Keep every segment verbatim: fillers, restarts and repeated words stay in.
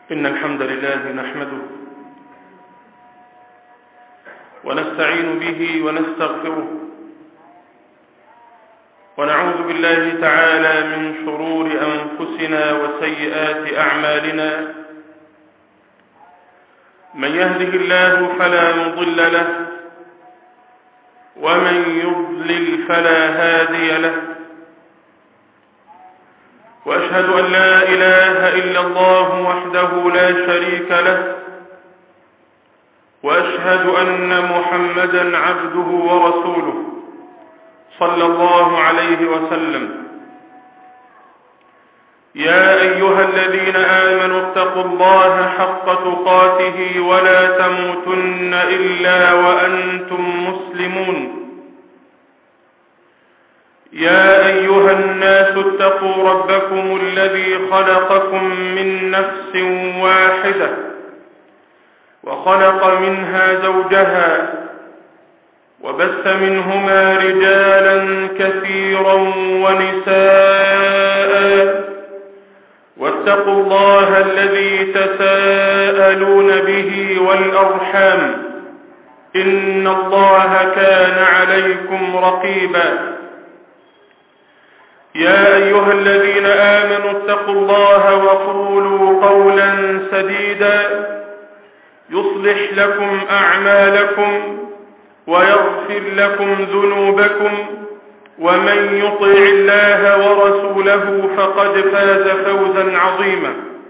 إن الحمد لله نحمده ونستعين به ونستغفره ونعوذ بالله تعالى من شرور أنفسنا وسيئات أعمالنا. من يهده الله فلا مضل له ومن يضلل فلا هادي له، وأشهد أن لا إله إلا الله وحده لا شريك له، وأشهد أن محمدا عبده ورسوله صلى الله عليه وسلم. يا أيها الذين آمنوا اتقوا الله حق تقاته ولا تموتن إلا وأنتم مسلمون. يا أيها الناس اتقوا ربكم الذي خلقكم من نفس واحدة وخلق منها زوجها وبث منهما رجالا كثيرا ونساء، واتقوا الله الذي تساءلون به والأرحام إن الله كان عليكم رقيبا. يا أيها الذين آمنوا اتقوا الله وقولوا قولا سديدا يصلح لكم أعمالكم ويغفر لكم ذنوبكم، ومن يطع الله ورسوله فقد فاز فوزا عظيما.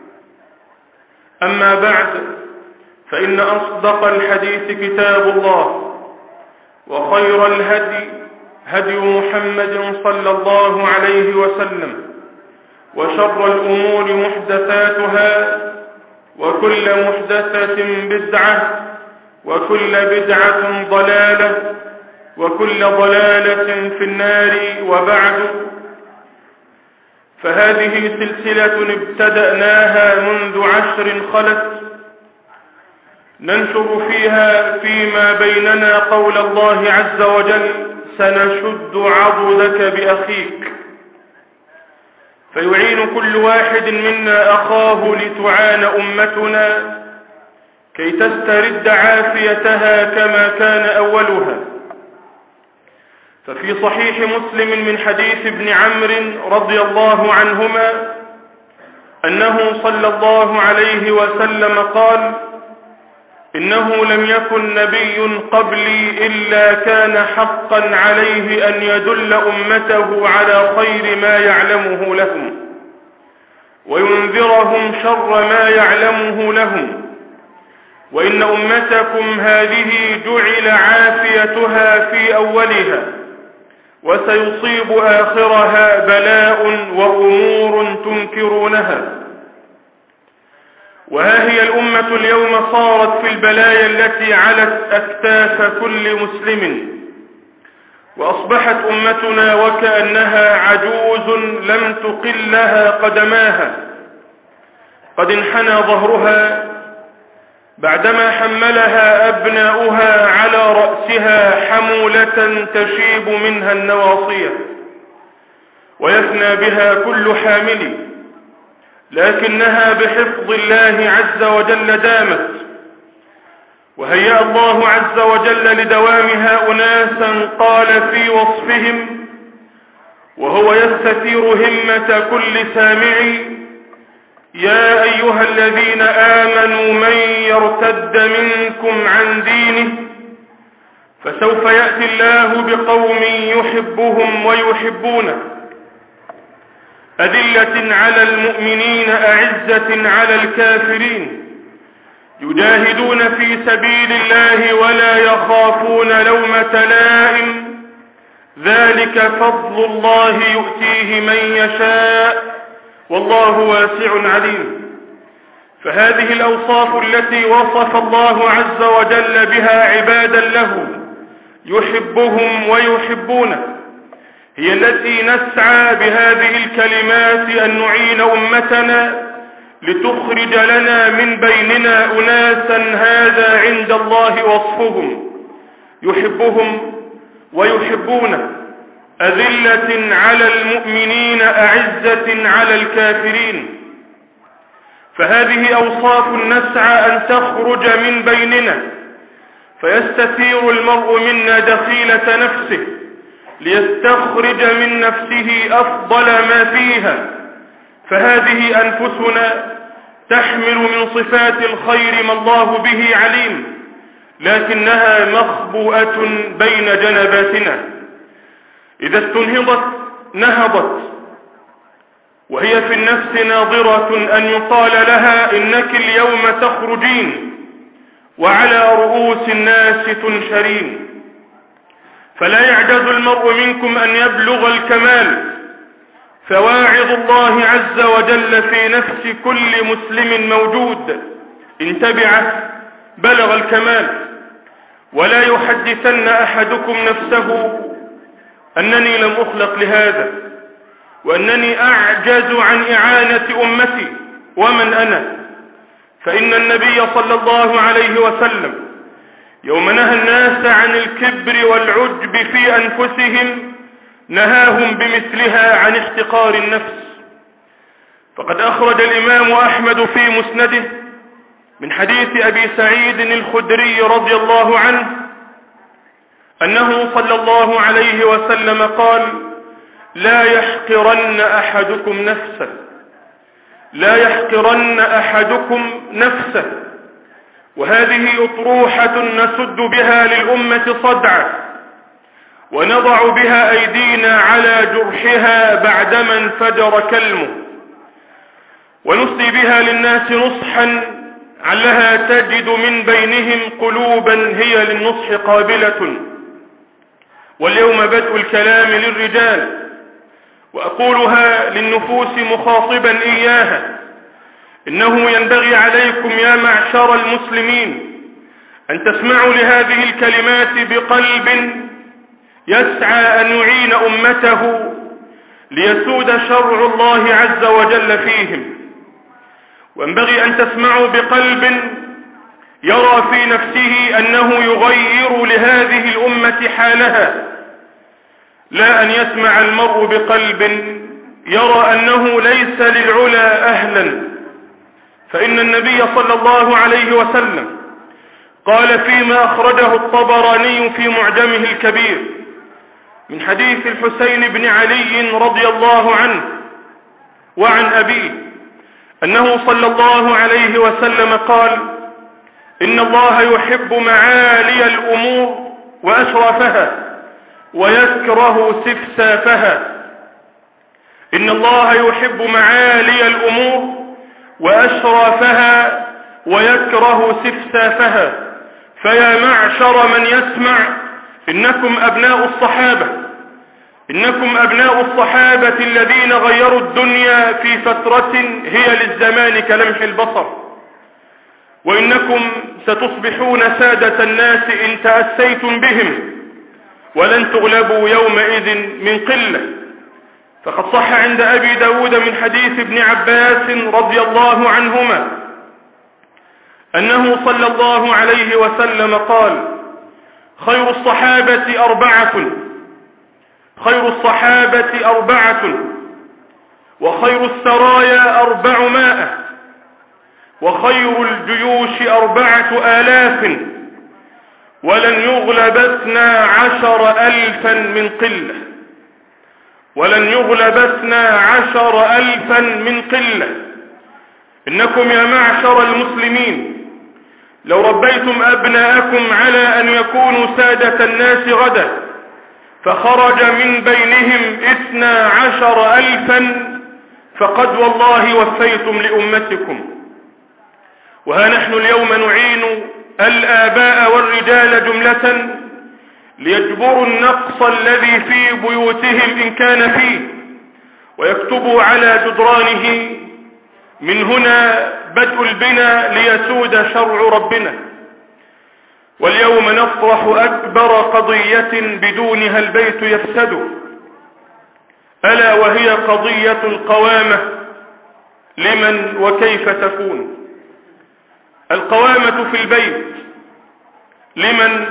أما بعد، فإن أصدق الحديث كتاب الله، وخير الهدي هدي محمد صلى الله عليه وسلم، وشر الأمور محدثاتها، وكل محدثة بدعة، وكل بدعة ضلالة، وكل ضلالة في النار. وبعد، فهذه سلسلة ابتدأناها منذ عشر خلت، ننشر فيها فيما بيننا قول الله عز وجل: سنشد عضدك بأخيك. فيعين كل واحد منا أخاه لتعان أمتنا كي تسترد عافيتها كما كان أولها. ففي صحيح مسلم من حديث ابن عمرو رضي الله عنهما أنه صلى الله عليه وسلم قال: إنه لم يكن نبي قبلي إلا كان حقا عليه أن يدل أمته على خير ما يعلمه لهم وينذرهم شر ما يعلمه لهم، وإن أمتكم هذه جعل عافيتها في أولها، وسيصيب آخرها بلاء وأمور تنكرونها. وها هي الأمة اليوم صارت في البلايا التي علت أكتاف كل مسلم، وأصبحت أمتنا وكأنها عجوز لم تقلها قدماها، قد انحنى ظهرها بعدما حملها أبناؤها على رأسها حمولة تشيب منها النواصية ويفنى بها كل حامل، لكنها بحفظ الله عز وجل دامت. وهيأ الله عز وجل لدوامها أناسا قال في وصفهم وهو يستثير همة كل سامع: يا أيها الذين آمنوا من يرتد منكم عن دينه فسوف يأتي الله بقوم يحبهم ويحبونه، أذلة على المؤمنين أعزة على الكافرين، يجاهدون في سبيل الله ولا يخافون لومة لائم، ذلك فضل الله يؤتيه من يشاء والله واسع عليم. فهذه الأوصاف التي وصف الله عز وجل بها عبادا له يحبهم ويحبونه هي التي نسعى بهذه الكلمات أن نعين أمتنا لتخرج لنا من بيننا أناسا هذا عند الله وصفهم: يحبهم ويحبونه، أذلة على المؤمنين أعزة على الكافرين. فهذه أوصاف نسعى أن تخرج من بيننا، فيستثير المرء منا دخيلة نفسه ليستخرج من نفسه أفضل ما فيها. فهذه أنفسنا تحمل من صفات الخير ما الله به عليم، لكنها مخبوءة بين جنباتنا. إذا استنهضت نهضت، وهي في النفس ناظرة أن يقال لها إنك اليوم تخرجين وعلى رؤوس الناس تنشرين. فلا يعجز المرء منكم أن يبلغ الكمال، فواعظ الله عز وجل في نفس كل مسلم موجود إن تبعه بلغ الكمال. ولا يحدثن أحدكم نفسه أنني لم أخلق لهذا، وأنني أعجز عن إعانة أمتي، ومن أنا؟ فإن النبي صلى الله عليه وسلم يوم نهى الناس عن الكبر والعجب في أنفسهم نهاهم بمثلها عن احتقار النفس. فقد أخرج الإمام أحمد في مسنده من حديث أبي سعيد الخدري رضي الله عنه أنه صلى الله عليه وسلم قال: لا يحقرن أحدكم نفسه لا يحقرن أحدكم نفسه وهذه أطروحة نسد بها للأمة صدعا، ونضع بها أيدينا على جرحها بعدما انفجر كلمه، ونسدي بها للناس نصحا علها تجد من بينهم قلوبا هي للنصح قابلة. واليوم بدء الكلام للرجال، وأقولها للنفوس مخاطبا إياها: إنه ينبغي عليكم يا معشر المسلمين أن تسمعوا لهذه الكلمات بقلب يسعى أن يعين أمته ليسود شرع الله عز وجل فيهم، وينبغي أن تسمعوا بقلب يرى في نفسه أنه يغير لهذه الأمة حالها، لا أن يسمع المرء بقلب يرى أنه ليس للعلا أهلا. فإن النبي صلى الله عليه وسلم قال فيما أخرجه الطبراني في معجمه الكبير من حديث الحسين بن علي رضي الله عنه وعن أبيه أنه صلى الله عليه وسلم قال: إن الله يحب معالي الأمور وأشرفها ويكره سفسافها. إن الله يحب معالي الأمور وأشرفها ويكره سفسافها. فيا معشر من يسمع، إنكم أبناء الصحابة إنكم أبناء الصحابة الذين غيروا الدنيا في فترة هي للزمان كلمح البصر، وإنكم ستصبحون سادة الناس إن تأسيتم بهم، ولن تغلبوا يومئذ من قلة. فقد صح عند أبي داود من حديث ابن عباس رضي الله عنهما أنه صلى الله عليه وسلم قال: خير الصحابة أربعة خير الصحابة أربعة وخير السرايا أربعمائة وخير الجيوش أربعة آلاف ولن يغلب اثنا عشر ألفا من قلة ولن يغلب اثنا عشر ألفا من قلة. إنكم يا معشر المسلمين لو ربيتم أبناءكم على أن يكونوا سادة الناس غدا فخرج من بينهم اثنا عشر ألفا فقد والله وفيتم لأمتكم. وها نحن اليوم نعين الآباء والرجال جملة ليجبروا النقص الذي في بيوتهم إن كان فيه، ويكتبوا على جدرانه: من هنا بدء البنا ليسود شرع ربنا. واليوم نطرح أكبر قضية بدونها البيت يفسد، ألا وهي قضية القوامة. لمن وكيف تكون القوامة في البيت؟ لمن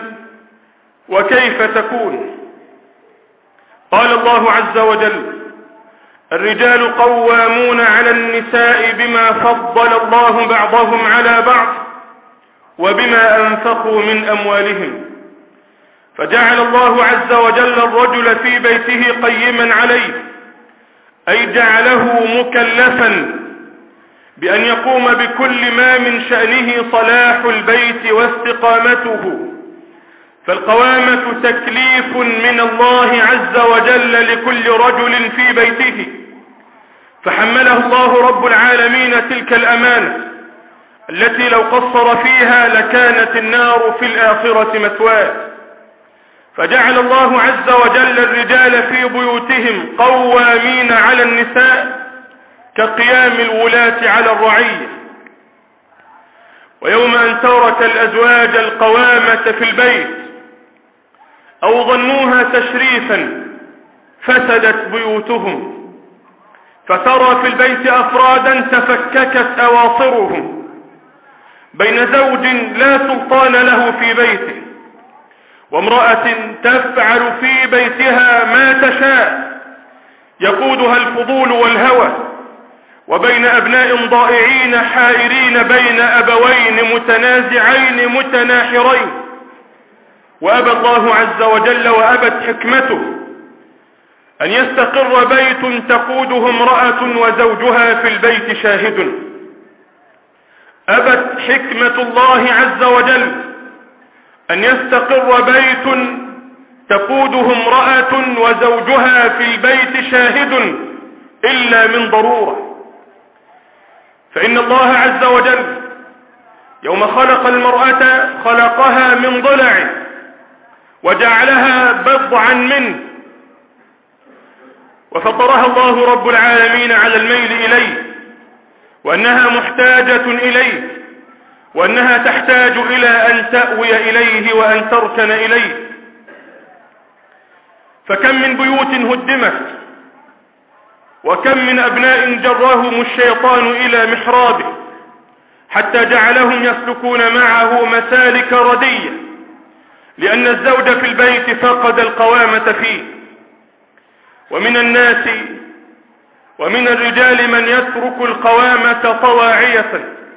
وكيف تكون؟ قال الله عز وجل: الرجال قوامون على النساء بما فضل الله بعضهم على بعض وبما أنفقوا من أموالهم، فجعل الله عز وجل الرجل في بيته قيما عليه، أي جعله مكلفا بأن يقوم بكل ما من شأنه صلاح البيت واستقامته. فالقوامة تكليف من الله عز وجل لكل رجل في بيته، فحمله الله رب العالمين تلك الأمانة التي لو قصر فيها لكانت النار في الآخرة مثواه. فجعل الله عز وجل الرجال في بيوتهم قوامين على النساء كقيام الولاة على الرعية. ويوم أن ترك الأزواج القوامة في البيت أو ظنوها تشريفا فسدت بيوتهم، فترى في البيت أفرادا تفككت أواصرهم بين زوج لا سلطان له في بيته وامرأة تفعل في بيتها ما تشاء يقودها الفضول والهوى، وبين أبناء ضائعين حائرين بين أبوين متنازعين متناحرين. وأبى الله عز وجل وأبت حكمته أن يستقر بيت تقوده امرأة وزوجها في البيت شاهد. أبت حكمة الله عز وجل أن يستقر بيت تقوده امرأة وزوجها في البيت شاهد إلا من ضرورة. فإن الله عز وجل يوم خلق المرأة خلقها من ضلع وجعلها بضعا منه، وفطرها الله رب العالمين على الميل إليه، وأنها محتاجة إليه، وأنها تحتاج إلى أن تأوي إليه وأن تركن إليه. فكم من بيوت هدمت، وكم من أبناء جرهم الشيطان إلى محرابه حتى جعلهم يسلكون معه مسالك ردية، لأن الزوج في البيت فقد القوامة فيه. ومن الناس ومن الرجال من يترك القوامة طواعية،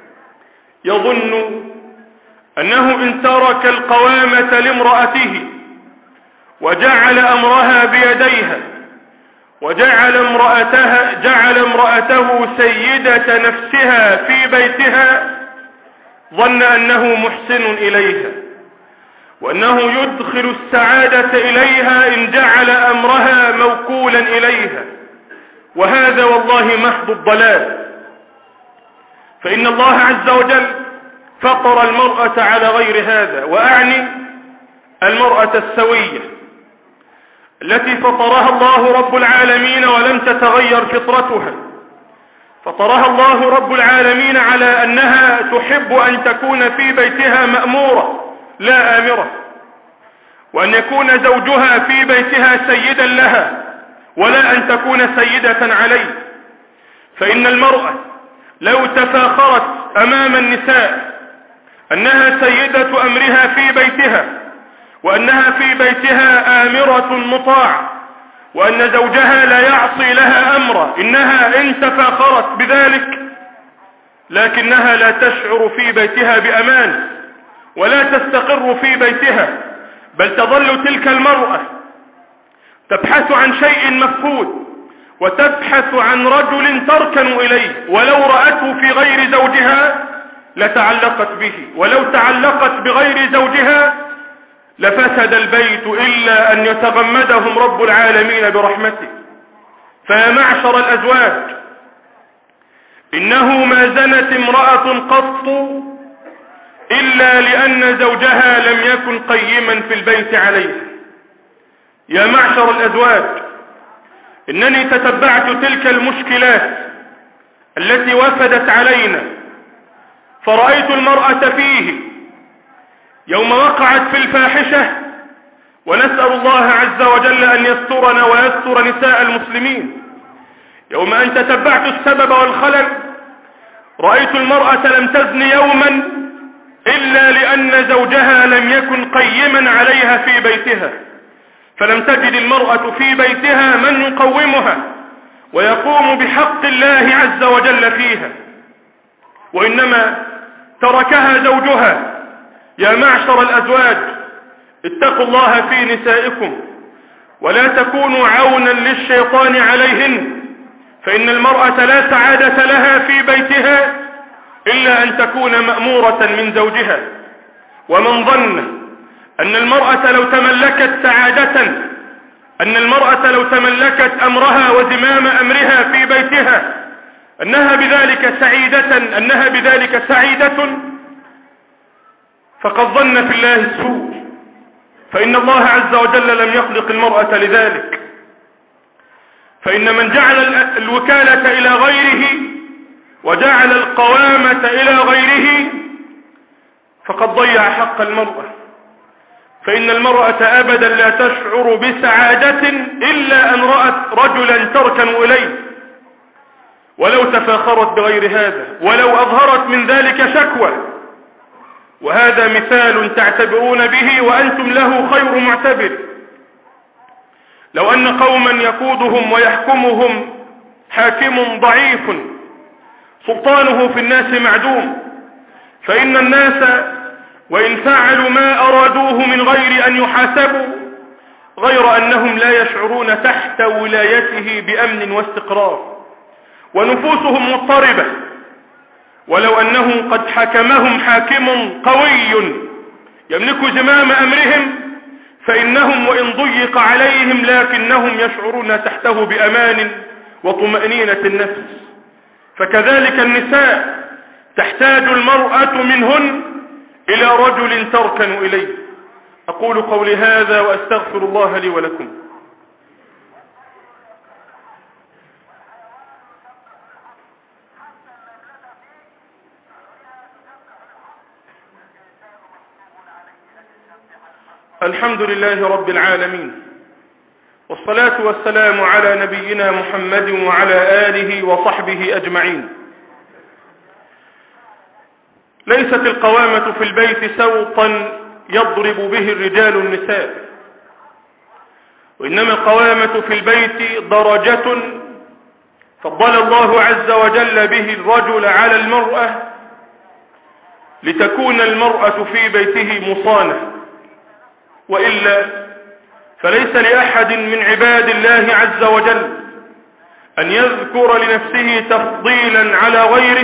يظن أنه إن ترك القوامة لامرأته وجعل أمرها بيديها وجعل امرأتها جعل امرأته سيدة نفسها في بيتها، ظن أنه محسن إليها، وأنه يدخل السعادة إليها إن جعل أمرها موكولا إليها، وهذا والله محض الضلال. فإن الله عز وجل فطر المرأة على غير هذا، وأعني المرأة السوية التي فطرها الله رب العالمين ولم تتغير فطرتها. فطرها الله رب العالمين على أنها تحب أن تكون في بيتها مأمورة لا آمرة، وأن يكون زوجها في بيتها سيدا لها ولا أن تكون سيدة عليه. فإن المرأة لو تفاخرت أمام النساء أنها سيدة أمرها في بيتها، وأنها في بيتها آمرة مطاعة، وأن زوجها لا يعصي لها أمرا، إنها إن تفاخرت بذلك لكنها لا تشعر في بيتها بأمان ولا تستقر في بيتها، بل تظل تلك المرأة تبحث عن شيء مفقود، وتبحث عن رجل تركن إليه، ولو رأته في غير زوجها لتعلقت به، ولو تعلقت بغير زوجها لفسد البيت إلا أن يتغمدهم رب العالمين برحمته. فيا معشر الأزواج، إنه ما زنت امرأة قط إلا لأن زوجها لم يكن قيما في البيت عليها. يا معشر الأزواج، إنني تتبعت تلك المشكلات التي وفدت علينا، فرأيت المرأة فيه يوم وقعت في الفاحشة، ونسأل الله عز وجل أن يسترنا ويستر نساء المسلمين. يوم أن تتبعت السبب والخلل، رأيت المرأة لم تزن يوما إلا لأن زوجها لم يكن قيما عليها في بيتها، فلم تجد المرأة في بيتها من يقومها ويقوم بحق الله عز وجل فيها، وإنما تركها زوجها. يا معشر الأزواج اتقوا الله في نسائكم ولا تكونوا عونا للشيطان عليهن، فإن المرأة لا سعادة لها في بيتها إلا أن تكون مأمورة من زوجها. ومن ظن أن المرأة لو تملكت سعادة أن المرأة لو تملكت أمرها وزمام أمرها في بيتها أنها بذلك سعيدة أنها بذلك سعيدة فقد ظن في الله السوء، فإن الله عز وجل لم يخلق المرأة لذلك. فإن من جعل الوكالة إلى غيره وجعل القوامة إلى غيره فقد ضيع حق المرأة، فإن المرأة أبدا لا تشعر بسعادة إلا أن رأت رجلا تركن إليه، ولو تفاخرت بغير هذا، ولو أظهرت من ذلك شكوى. وهذا مثال تعتبرون به وأنتم له خير معتبر. لو أن قوما يقودهم ويحكمهم حاكم ضعيف سلطانه في الناس معدوم، فإن الناس وإن فعلوا ما أرادوه من غير أن يحاسبوا غير أنهم لا يشعرون تحت ولايته بأمن واستقرار، ونفوسهم مضطربة. ولو أنه قد حكمهم حاكم قوي يملك زمام أمرهم فإنهم وإن ضيق عليهم لكنهم يشعرون تحته بأمان وطمأنينة النفس. فكذلك النساء تحتاج المرأة منهن إلى رجل تركن إليه. أقول قولي هذا وأستغفر الله لي ولكم. الحمد لله رب العالمين، والصلاة والسلام على نبينا محمد وعلى آله وصحبه أجمعين. ليست القوامة في البيت سوطا يضرب به الرجال النساء، وإنما القوامة في البيت درجة فضل الله عز وجل به الرجل على المرأة لتكون المرأة في بيته مصانة، وإلا فليس لأحد من عباد الله عز وجل أن يذكر لنفسه تفضيلا على غيره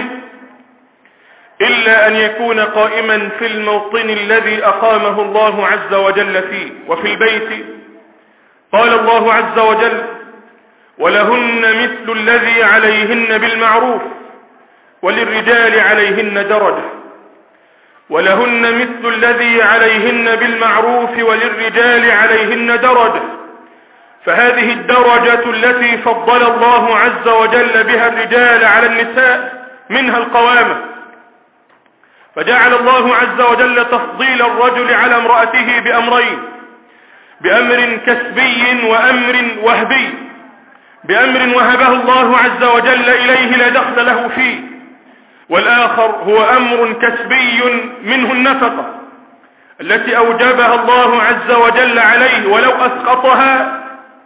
إلا أن يكون قائما في الموطن الذي أقامه الله عز وجل فيه. وفي البيت قال الله عز وجل: ولهن مثل الذي عليهن بالمعروف وللرجال عليهن درجة. ولهن مثل الذي عليهن بالمعروف وللرجال عليهن درجة. فهذه الدرجة التي فضل الله عز وجل بها الرجال على النساء منها القوامة، فجعل الله عز وجل تفضيل الرجل على امرأته بأمرين: بأمر كسبي وأمر وهبي. بأمر وهبه الله عز وجل إليه لا دخل له فيه، والآخر هو أمر كسبي منه النفقة التي أوجبها الله عز وجل عليه، ولو أسقطها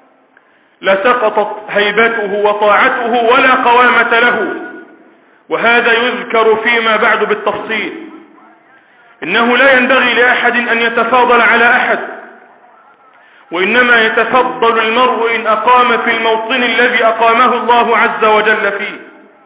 لسقطت هيبته وطاعته ولا قوامة له. وهذا يذكر فيما بعد بالتفصيل. إنه لا ينبغي لأحد أن يتفاضل على أحد، وإنما يتفضل المرء إن أقام في الموطن الذي أقامه الله عز وجل فيه.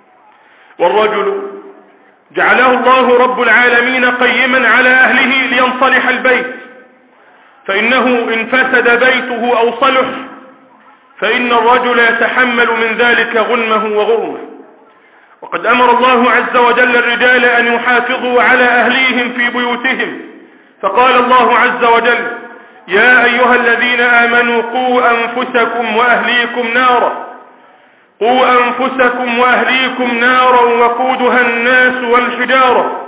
والرجل جعله الله رب العالمين قيما على أهله لينصلح البيت، فإنه إن فسد بيته أو صلح فإن الرجل يتحمل من ذلك غنمه وغرمه. وقد أمر الله عز وجل الرجال أن يحافظوا على أهليهم في بيوتهم، فقال الله عز وجل: يا أيها الذين آمنوا قوا أنفسكم وأهليكم نارا قوا أنفسكم وأهليكم نارا وقودها الناس والحجارة.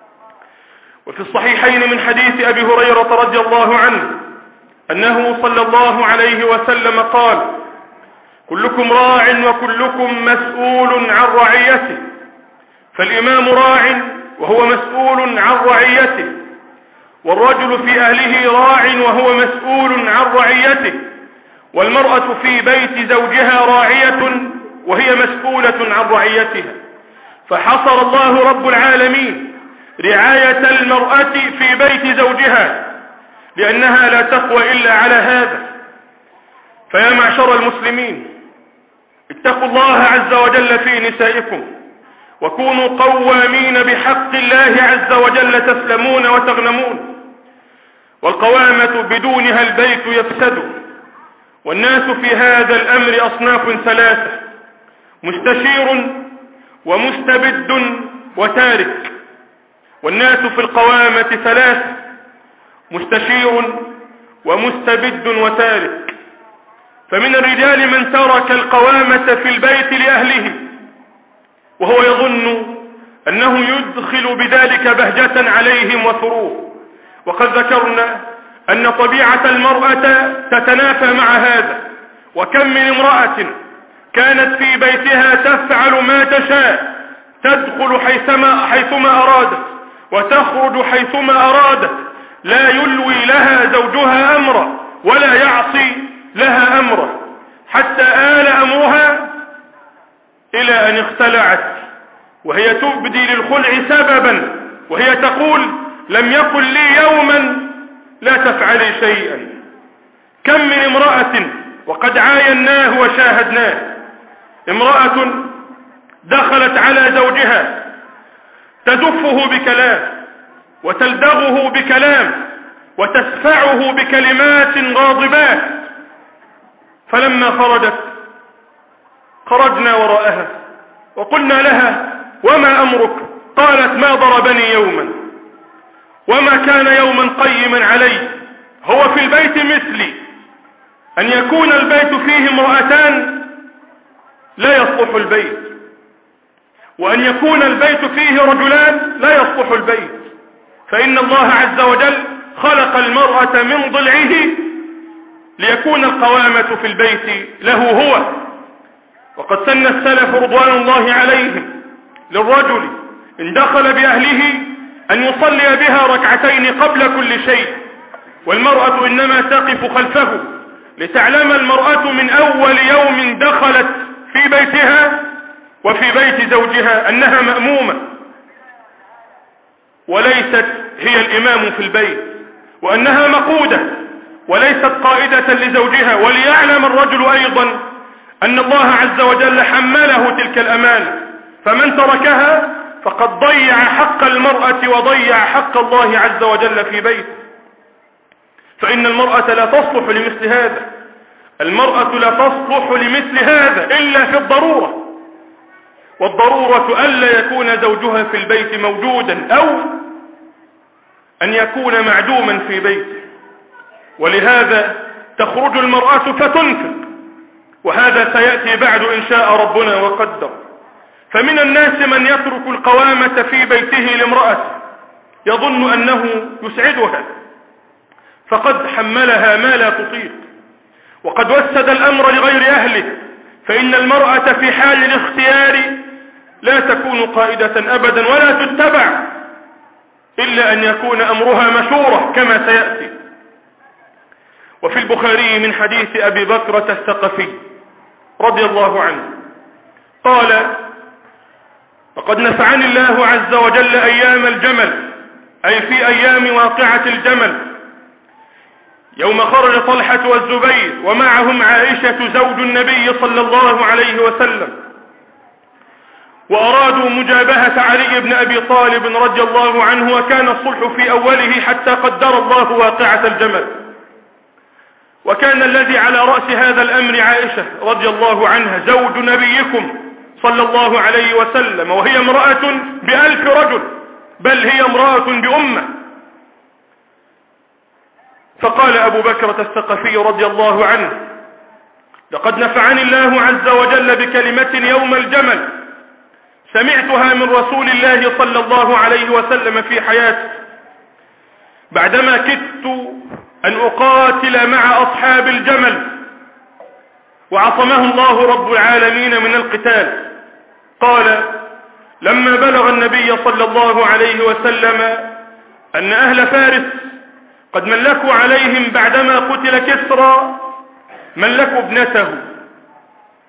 وفي الصحيحين من حديث أبي هريرة رضي الله عنه أنه صلى الله عليه وسلم قال: كلكم راع وكلكم مسؤول عن رعيته. فالإمام راع وهو مسؤول عن رعيته، والرجل في أهله راع وهو مسؤول عن رعيته، والمرأة في بيت زوجها راعية وهي مسؤولة عن رعيتها. فحصر الله رب العالمين رعاية المرأة في بيت زوجها لأنها لا تقوى إلا على هذا. فيا معشر المسلمين، اتقوا الله عز وجل في نسائكم، وكونوا قوامين بحق الله عز وجل تسلمون وتغنمون. والقوامة بدونها البيت يفسد. والناس في هذا الأمر أصناف ثلاثة: مستشير ومستبد وتارك. والناس في القوامة ثلاثة: مستشير ومستبد وتارك. فمن الرجال من ترك القوامة في البيت لأهله وهو يظن أنه يدخل بذلك بهجة عليهم وسرور. وقد ذكرنا أن طبيعة المرأة تتنافى مع هذا. وكم من امرأة كانت في بيتها تفعل ما تشاء، تدخل حيثما, حيثما أرادت وتخرج حيثما أرادت، لا يلوي لها زوجها أمرا ولا يعصي لها أمرا، حتى آل أمرها إلى أن اختلعت وهي تبدي للخلع سببا، وهي تقول: لم يقل لي يوما لا تفعلي شيئا. كم من امرأة وقد عايناه وشاهدناه، امرأة دخلت على زوجها تدفه بكلام وتلدغه بكلام وتسفعه بكلمات غاضبات، فلما خرجت خرجنا وراءها وقلنا لها: وما أمرك؟ قالت: ما ضربني يوما وما كان يوما قيما علي، هو في البيت مثلي، أن يكون البيت فيه امرأتان لا يصلح البيت، وأن يكون البيت فيه رجلان لا يصلح البيت، فإن الله عز وجل خلق المرأة من ضلعه ليكون القوامة في البيت له هو. وقد سن السلف رضوان الله عليهم للرجل إن دخل بأهله أن يصلي بها ركعتين قبل كل شيء، والمرأة إنما تقف خلفه لتعلم المرأة من أول يوم دخلت في بيتها وفي بيت زوجها أنها مأمومة وليست هي الإمام في البيت، وأنها مقودة وليست قائدة لزوجها. وليعلم الرجل أيضا أن الله عز وجل حمله تلك الأمانة، فمن تركها فقد ضيع حق المرأة وضيع حق الله عز وجل في بيته. فإن المرأة لا تصلح لمثل هذا، المرأة لا تصلح لمثل هذا إلا في الضرورة، والضرورة ألا يكون زوجها في البيت موجودا أو أن يكون معدوما في بيته. ولهذا تخرج المرأة فتنفق، وهذا سيأتي بعد إن شاء ربنا وقدر. فمن الناس من يترك القوامة في بيته لامرأته يظن أنه يسعدها، فقد حملها ما لا تطيق، وقد وسد الأمر لغير أهله. فإن المرأة في حال الاختيار لا تكون قائدة أبدا ولا تتبع إلا أن يكون أمرها مشورة كما سيأتي. وفي البخاري من حديث أبي بكرة الثقفي رضي الله عنه قال: فقد نفعني الله عز وجل أيام الجمل، أي في أيام واقعة الجمل، يوم خرج طلحة والزبير ومعهم عائشة زوج النبي صلى الله عليه وسلم، وأرادوا مجابهة علي بن أبي طالب رضي الله عنه، وكان الصلح في أوله حتى قدر الله واقعة الجمل. وكان الذي على رأس هذا الأمر عائشة رضي الله عنها زوج نبيكم صلى الله عليه وسلم، وهي امرأة بألف رجل، بل هي امرأة بأمة. فقال أبو بكرة الثقفي رضي الله عنه: لقد نفعني الله عز وجل بكلمة يوم الجمل سمعتها من رسول الله صلى الله عليه وسلم في حياته، بعدما كدت أن أقاتل مع أصحاب الجمل وعصمه الله رب العالمين من القتال. قال: لما بلغ النبي صلى الله عليه وسلم أن أهل فارس قد ملكوا عليهم بعدما قتل كسرى ملكوا ابنته،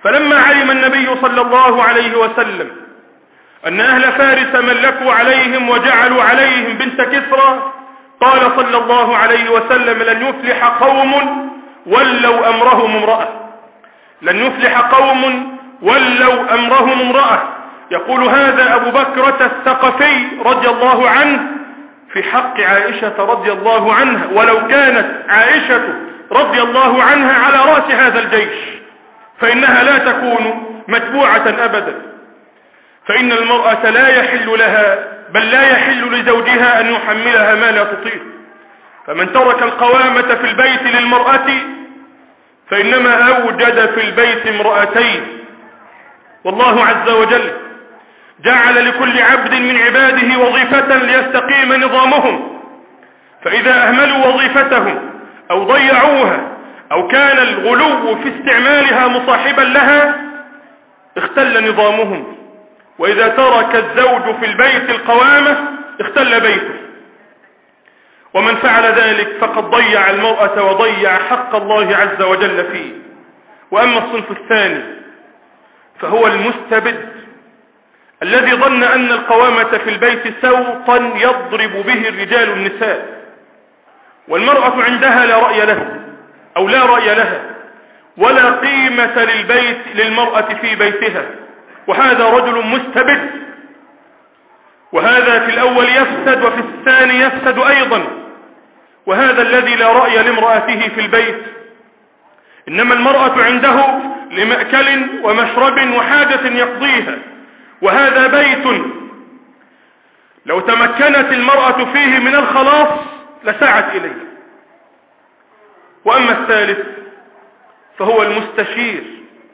فلما علم النبي صلى الله عليه وسلم أن أهل فارس ملكوا عليهم وجعلوا عليهم بنت كسرى قال صلى الله عليه وسلم لن يفلح قوم ولوا أمرهم امرأة لن يفلح قوم ولوا أمرهم امرأة. يقول هذا أبو بكرة الثقفي رضي الله عنه في حق عائشة رضي الله عنها، ولو كانت عائشة رضي الله عنها على رأس هذا الجيش فإنها لا تكون متبوعة أبدا، فإن المرأة لا يحل لها بل لا يحل لزوجها أن يحملها ما لا تطيق. فمن ترك القوامة في البيت للمرأة فإنما أوجد في البيت امرأتين. والله عز وجل جعل لكل عبد من عباده وظيفة ليستقيم نظامهم، فإذا أهملوا وظيفتهم أو ضيعوها أو كان الغلو في استعمالها مصاحبا لها اختل نظامهم. وإذا ترك الزوج في البيت القوامة اختل بيته، ومن فعل ذلك فقد ضيع المرأة وضيع حق الله عز وجل فيه. وأما الصنف الثاني فهو المستبد الذي ظن أن القوامة في البيت سوطا يضرب به الرجال النساء، والمرأة عندها لا رأي له أو لا رأي لها ولا قيمة للبيت للمرأة في بيتها، وهذا رجل مستبد. وهذا في الأول يفسد وفي الثاني يفسد أيضا، وهذا الذي لا رأي لامرأته في البيت، إنما المرأة عنده لمأكل ومشرب وحاجة يقضيها، وهذا بيت لو تمكنت المرأة فيه من الخلاص لسعت إليه. وأما الثالث فهو المستشير،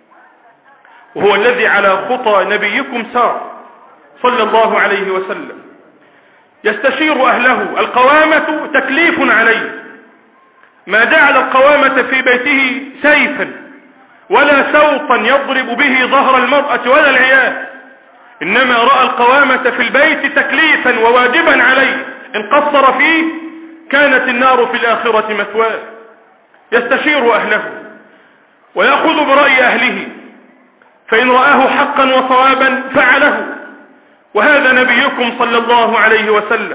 وهو الذي على خطى نبيكم سار صلى الله عليه وسلم، يستشير أهله. القوامة تكليف عليه، ما جعل القوامة في بيته سيفا ولا سوطا يضرب به ظهر المرأة ولا العيال، إنما رأى القوامة في البيت تكليفا وواجبا عليه، إن قصر فيه كانت النار في الآخرة مثواه. يستشير أهله ويأخذ برأي أهله، فإن رآه حقا وصوابا فعله، وهذا نبيكم صلى الله عليه وسلم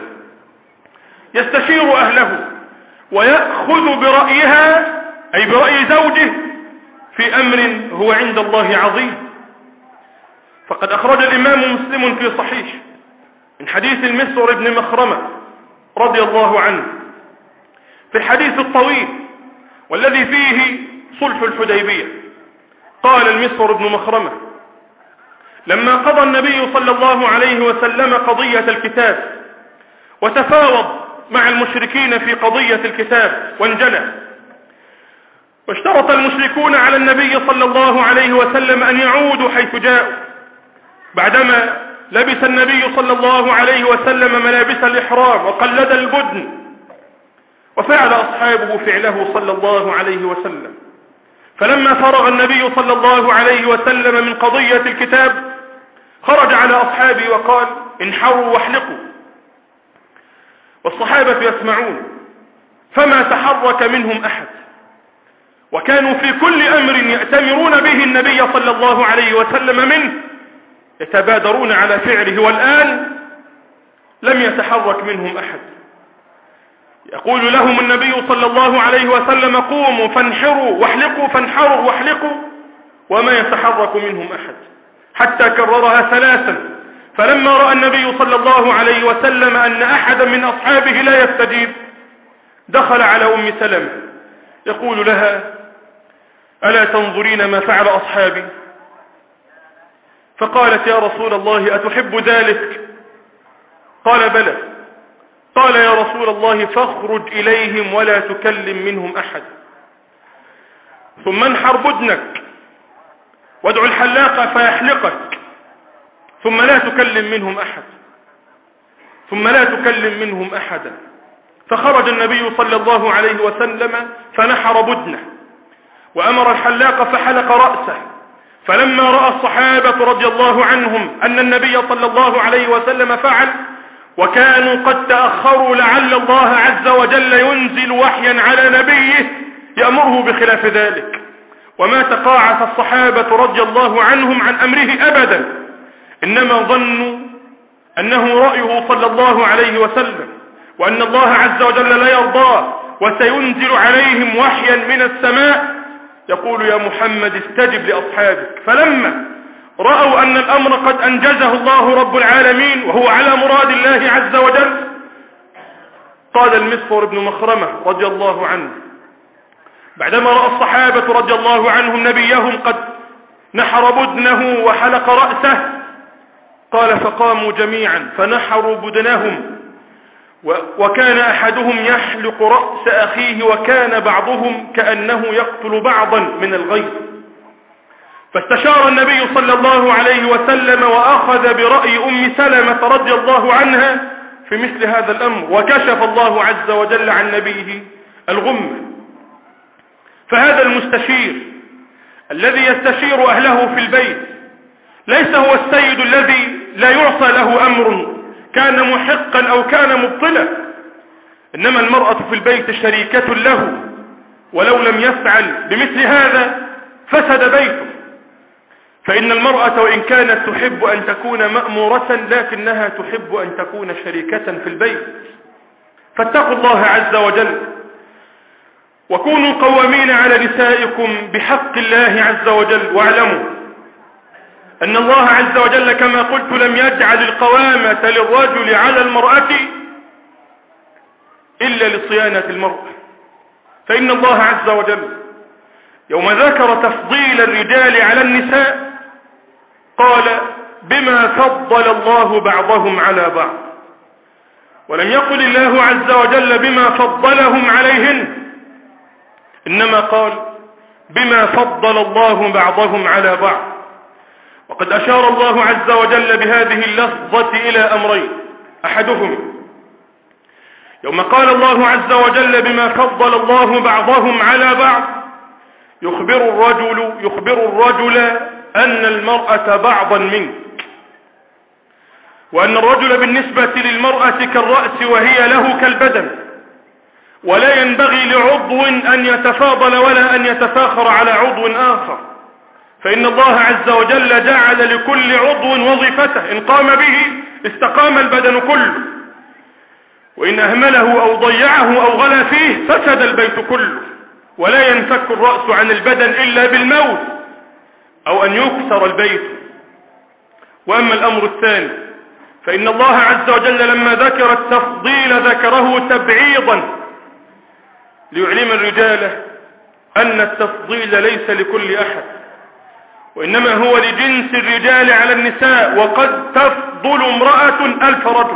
يستشير أهله ويأخذ برأيها أي برأي زوجه في أمر هو عند الله عظيم. فقد أخرج الإمام مسلم في صحيح من حديث المسور بن مخرمة رضي الله عنه في الحديث الطويل والذي فيه صلح الحديبية. قال المسور بن مخرمة لما قضى النبي صلى الله عليه وسلم قضية الكتاب وتفاوض مع المشركين في قضية الكتاب وانجلى، واشترط المشركون على النبي صلى الله عليه وسلم أن يعودوا حيث جاءوا، بعدما لبس النبي صلى الله عليه وسلم ملابس الإحرام وقلد البدن، وفعل أصحابه فعله صلى الله عليه وسلم. فلما فرغ النبي صلى الله عليه وسلم من قضية الكتاب خرج على أصحابه وقال انحروا واحلقوا، والصحابة يسمعون فما تحرك منهم أحد، وكانوا في كل أمر يأتمرون به النبي صلى الله عليه وسلم منه يتبادرون على فعله، والآن لم يتحرك منهم أحد. يقول لهم النبي صلى الله عليه وسلم قوموا فانحروا واحلقوا فانحروا واحلقوا، وما يتحرك منهم أحد، حتى كررها ثلاثا. فلما رأى النبي صلى الله عليه وسلم أن أحدا من أصحابه لا يستجيب دخل على أم سلمة يقول لها ألا تنظرين ما فعل أصحابي؟ فقالت يا رسول الله أتحب ذلك؟ قال بلى. قال يا رسول الله فاخرج إليهم ولا تكلم منهم أحد، ثم انحر بدنك وادعو الحلاق فيحلقك، ثم لا تكلم منهم أحد ثم لا تكلم منهم أحدا. فخرج النبي صلى الله عليه وسلم فنحر بدنه وأمر الحلاق فحلق رأسه. فلما رأى الصحابة رضي الله عنهم أن النبي صلى الله عليه وسلم فعل وكانوا قد تأخروا لعل الله عز وجل ينزل وحيا على نبيه يأمره بخلاف ذلك، وما تقاعس الصحابة رضي الله عنهم عن أمره أبدا، إنما ظنوا أنه رأيه صلى الله عليه وسلم، وأن الله عز وجل لا يرضاه وسينزل عليهم وحيا من السماء يقول يا محمد استجب لأصحابك. فلما رأوا أن الأمر قد أنجزه الله رب العالمين وهو على مراد الله عز وجل، قال المسور بن مخرمة رضي الله عنه بعدما رأى الصحابة رضي الله عنهم نبيهم قد نحر بدنه وحلق رأسه، قال فقاموا جميعا فنحروا بدنهم، وكان أحدهم يحلق رأس أخيه وكان بعضهم كأنه يقتل بعضا من الغيظ. فاستشار النبي صلى الله عليه وسلم وأخذ برأي أم سلمة رضي الله عنها في مثل هذا الأمر، وكشف الله عز وجل عن نبيه الغمة. فهذا المستشير الذي يستشير أهله في البيت ليس هو السيد الذي لا يعصى له أمر كان محقا أو كان مبطلا، إنما المرأة في البيت شريكة له، ولو لم يفعل بمثل هذا فسد بيته. فإن المرأة وإن كانت تحب أن تكون مأمورة لكنها تحب أن تكون شريكة في البيت. فاتقوا الله عز وجل وكونوا قوامين على نسائكم بحق الله عز وجل، واعلموا أن الله عز وجل كما قلت لم يجعل القوامة للرجل على المرأة إلا لصيانة المرأة. فإن الله عز وجل يوم ذكر تفضيل الرجال على النساء قال بما فضل الله بعضهم على بعض، ولم يقل الله عز وجل بما فضلهم عليهن، إنما قال بما فضل الله بعضهم على بعض. وقد أشار الله عز وجل بهذه اللفظة إلى أمرين، أحدهم يوم قال الله عز وجل بما فضل الله بعضهم على بعض يخبر الرجل يخبر الرجل أن المرأة بعضا منك، وأن الرجل بالنسبة للمرأة كالرأس وهي له كالبدن، ولا ينبغي لعضو أن يتفاضل ولا أن يتفاخر على عضو آخر، فإن الله عز وجل جعل لكل عضو وظيفته، إن قام به استقام البدن كله، وإن أهمله أو ضيعه أو غلا فيه فسد البيت كله. ولا ينفك الرأس عن البدن إلا بالموت أو أن يكسر البيت. وأما الأمر الثاني فإن الله عز وجل لما ذكر التفضيل ذكره تبعيضا ليعلم الرجال أن التفضيل ليس لكل أحد، وإنما هو لجنس الرجال على النساء. وقد تفضل امرأة ألف رجل،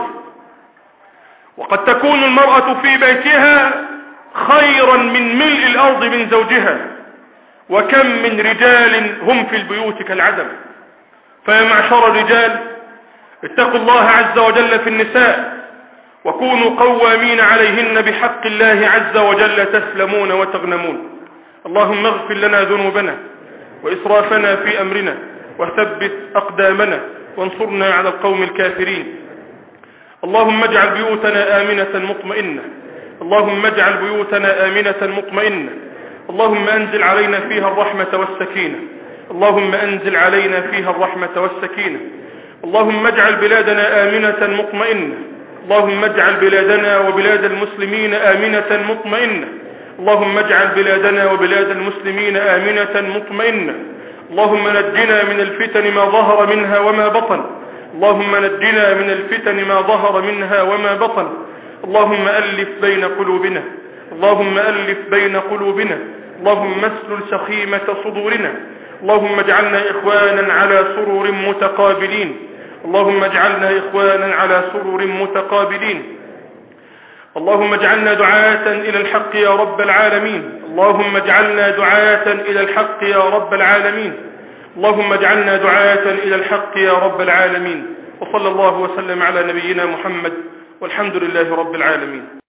وقد تكون المرأة في بيتها خيرا من ملء الأرض من زوجها، وكم من رجال هم في البيوت كالعدم. فيا معشر الرجال اتقوا الله عز وجل في النساء وكونوا قوامين عليهن بحق الله عز وجل تسلمون وتغنمون. اللهم اغفر لنا ذنوبنا وإسرافنا في أمرنا وثبت أقدامنا وانصرنا على القوم الكافرين. اللهم اجعل بيوتنا آمنة مطمئنة، اللهم اجعل بيوتنا آمنة مطمئنة، اللهم أنزل علينا فيها الرحمة والسكينة، اللهم أنزل علينا فيها الرحمة والسكينة. اللهم اجعل بلادنا آمنة مطمئنة، اللهم اجعل بلادنا وبلاد المسلمين آمنة مطمئنة، اللهم اجعل بلادنا وبلاد المسلمين آمنة مطمئنة. اللهم نجنا من الفتن ما ظهر منها وما بطن، اللهم نجنا من الفتن ما ظهر منها وما بطن. اللهم ألف بين قلوبنا، اللهم ألف بين قلوبنا، اللهم اسلل سخيمة صدورنا، اللهم اجعلنا إخوانا على سرور متقابلين، اللهم اجعلنا إخوانا على سرور متقابلين. اللهم اجعلنا دعاة إلى الحق يا رب العالمين، اللهم اجعلنا دعاة إلى الحق يا رب العالمين، اللهم اجعلنا دعاة إلى الحق يا رب العالمين. وصلى الله وسلم على نبينا محمد والحمد لله رب العالمين.